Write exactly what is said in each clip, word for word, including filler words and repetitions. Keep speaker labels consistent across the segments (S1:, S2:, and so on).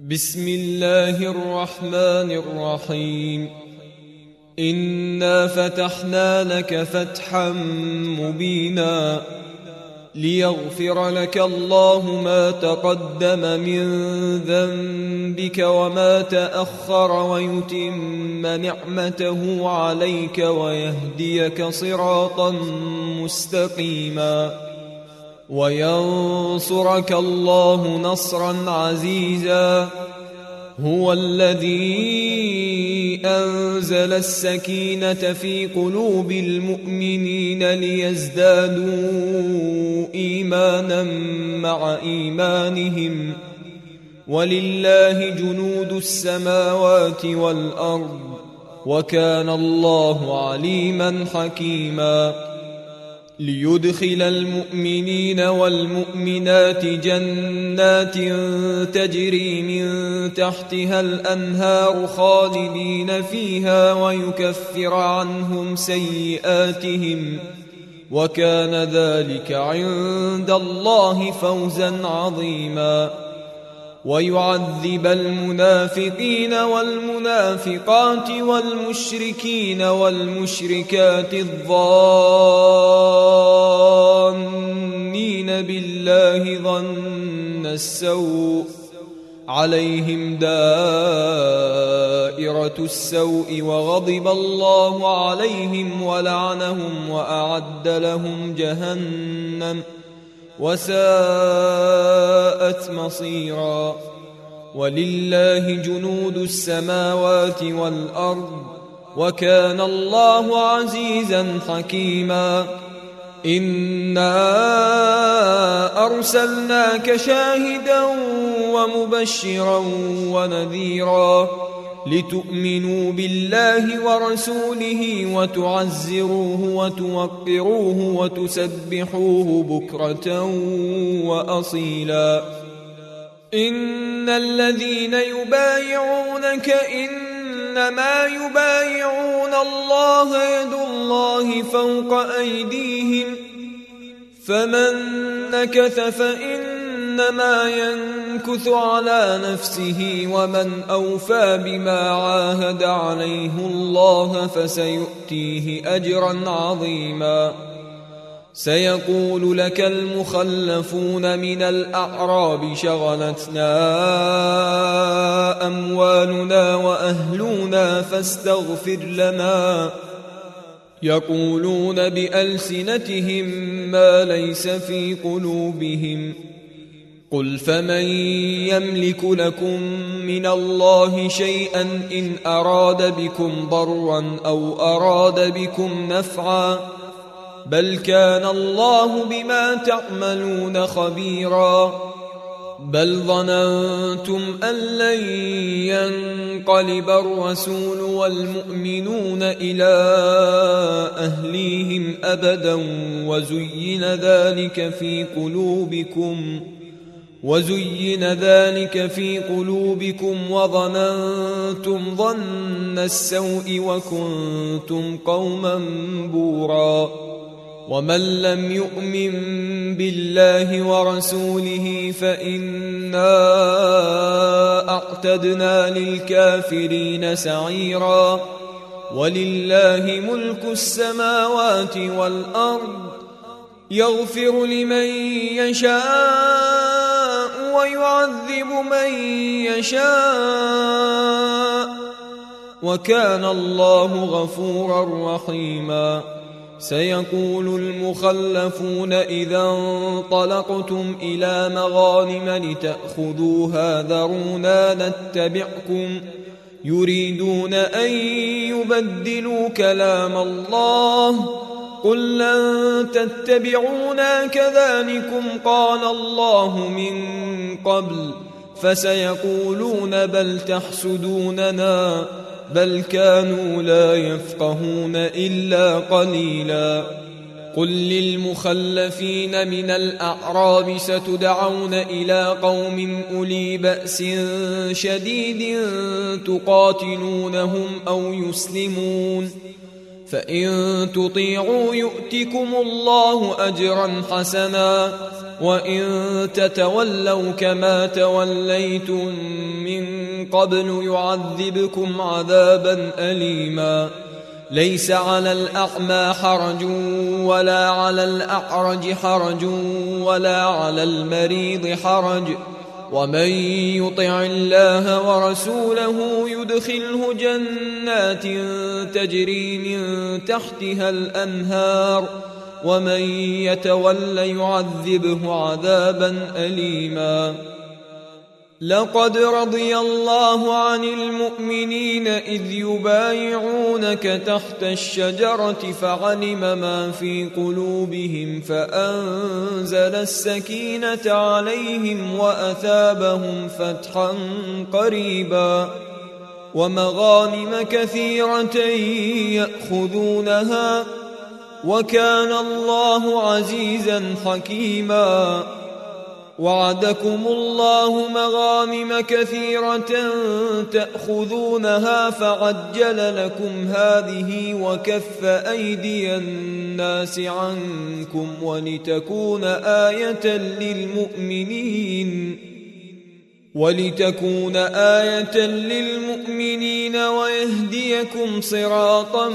S1: بسم الله الرحمن الرحيم. إنا فتحنا لك فتحا مبينا ليغفر لك الله ما تقدم من ذنبك وما تأخر ويتم نعمته عليك ويهديك صراطا مستقيما وينصرك الله نصرا عزيزا. هو الذي أنزل السكينة في قلوب المؤمنين ليزدادوا إيمانا مع إيمانهم ولله جنود السماوات والأرض وكان الله عليما حكيما. ليدخل المؤمنين والمؤمنات جنات تجري من تحتها الأنهار خالدين فيها ويكفر عنهم سيئاتهم وكان ذلك عند الله فوزا عظيما. ويعذب المنافقين والمنافقات والمشركين والمشركات الظانين بالله ظن السوء عليهم دائرة السوء وغضب الله عليهم ولعنهم وأعد لهم جهنم وساءت مصيرا. ولله جنود السماوات والأرض وكان الله عزيزا حكيما. إنا أرسلناك شاهدا ومبشرا ونذيرا لتؤمنوا بالله ورسوله وتعزروه وتوقروه وتسبحوه بكرة وأصيلا. إن الذين يبايعونك إنما يبايعون الله يد الله فوق أيديهم فمن نكث فإنما ينكث على نفسه ومن أوفى بما عاهد عليه الله فسيؤتيه أجرا عظيما. سيقول لك المخلفون من الأعراب شغلتنا أموالنا وأهلنا فاستغفر لنا يقولون بألسنتهم ما ليس في قلوبهم قل فمن يملك لكم من الله شيئا إن أراد بكم ضرا أو أراد بكم نفعا بل كان الله بما تعملون خبيرا. بل ظننتم أن لن ينقلب الرسول والمؤمنون إلى أهليهم أبدا وزين ذلك في قلوبكم وزين ذلك في قلوبكم وظننتم ظن السوء وكنتم قوما بورا. ومن لم يؤمن بالله ورسوله فإنا أعتدنا للكافرين سعيرا. ولله ملك السماوات والأرض يغفر لمن يشاء ويعذب من يشاء وكان الله غفورا رحيما. سيقول المخلفون إذا انطلقتم إلى مغانم لتأخذوها ذرونا نتبعكم يريدون أن يبدلوا كلام الله قل لن تتبعونا كذلكم قال الله من قبل فسيقولون بل تحسدوننا بل كانوا لا يفقهون إلا قليلا. قل للمخلفين من الأعراب ستدعون إلى قوم أولي بأس شديد تقاتلونهم أو يسلمون فإن تطيعوا يؤتكم الله أجرا حسنا وإن تتولوا كما توليتم من قبل يعذبكم عذابا أليما ليس على الأعمى حرج ولا على الأعرج حرج ولا على المريض حرج ومن يطع الله ورسوله يدخله جنات تجري من تحتها الأنهار ومن يتول يعذبه عذابا أليما لقد رضي الله عن المؤمنين إذ يبايعونك تحت الشجرة فعلم ما في قلوبهم فأنزل السكينة عليهم وأثابهم فتحا قريبا ومغانم كثيرة يأخذونها وكان الله عزيزا حكيما وعدكم الله مغانم كثيرة تأخذونها فعجل لكم هذه وكف أيدي الناس عنكم ولتكون آية للمؤمنين ولتكون آية للمؤمنين ويهديكم صراطا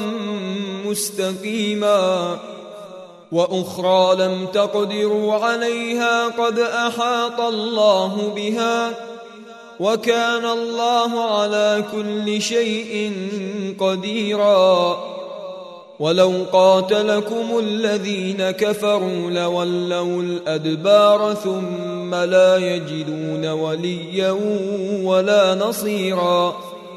S1: مستقيما وأخرى لم تقدروا عليها قد أحاط الله بها وكان الله على كل شيء قديرا ولو قاتلكم الذين كفروا لولوا الأدبار ثم لا يجدون وليا ولا نصيرا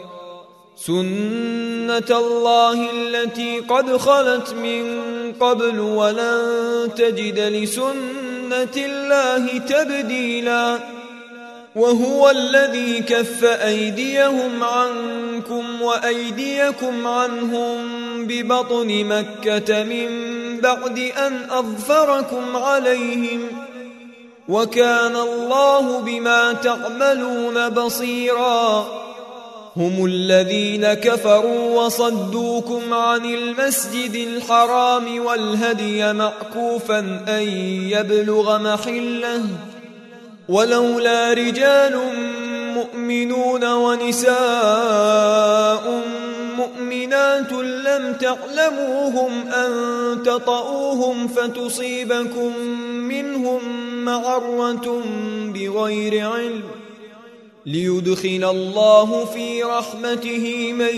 S1: سنة الله التي قد خلت من قبل ولن تجد لسنة الله تبديلا وهو الذي كف أيديهم عنكم وأيديكم عنهم ببطن مكة من بعد أن أظفركم عليهم وكان الله بما تعملون بصيرا هم الذين كفروا وصدوكم عن المسجد الحرام والهدي معكوفا أن يبلغ محله ولولا رجال مؤمنون ونساء مؤمنات لم تعلموهم أن تطؤوهم فتصيبكم منهم معرة بغير علم ليدخل الله في رحمته من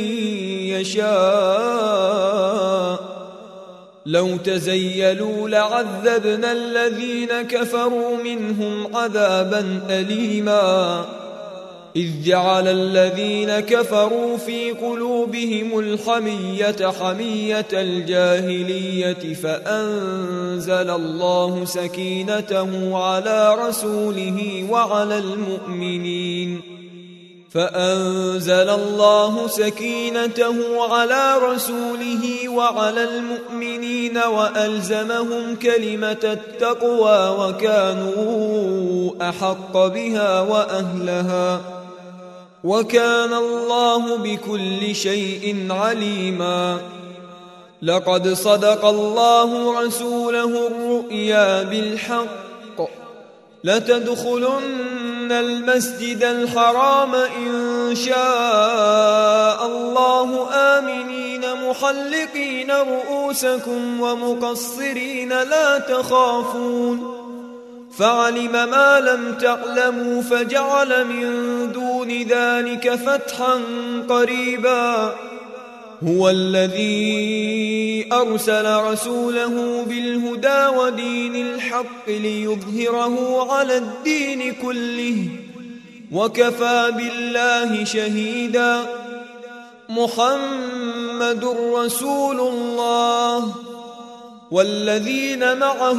S1: يشاء لو تزيلوا لعذبنا الذين كفروا منهم عذابا أليما إذ جعل الذين كفروا في قلوبهم الحمية حمية الجاهلية فأنزل الله سكينته على رسوله وعلى المؤمنين فأنزل الله سكينته على رسوله وعلى المؤمنين وألزمهم كلمة التقوى وكانوا أحق بها وأهلها وكان الله بكل شيء عليما لقد صدق الله رسوله الرؤيا بالحق لتدخلن المسجد الحرام إن شاء الله آمنين محلقين رؤوسكم ومقصرين لا تخافون فعلم ما لم تعلموا فجعل من دون ذلك فتحا قريبا هو الذي أرسل رسوله بالهدى ودين الحق ليظهره على الدين كله وكفى بالله شهيدا محمد رسول الله والذين معه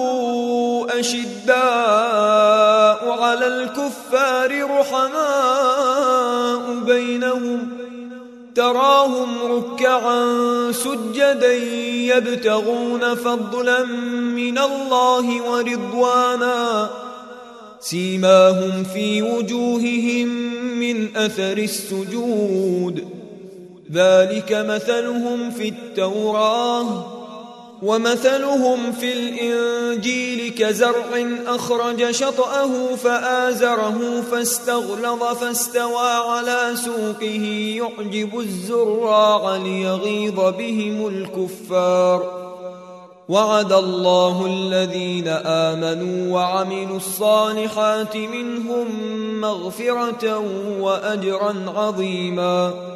S1: أشداء على الكفار رحماء بينهم تراهم ركعا سجدا يبتغون فضلا من الله ورضوانا سيماهم في وجوههم من أثر السجود ذلك مثلهم في التوراة ومثلهم في الإنجيل كزرع أخرج شطأه فآزره فاستغلظ فاستوى على سوقه يعجب الزراع ليغيظ بهم الكفار. وعد الله الذين آمنوا وعملوا الصالحات منهم مغفرة وأجرا عظيما.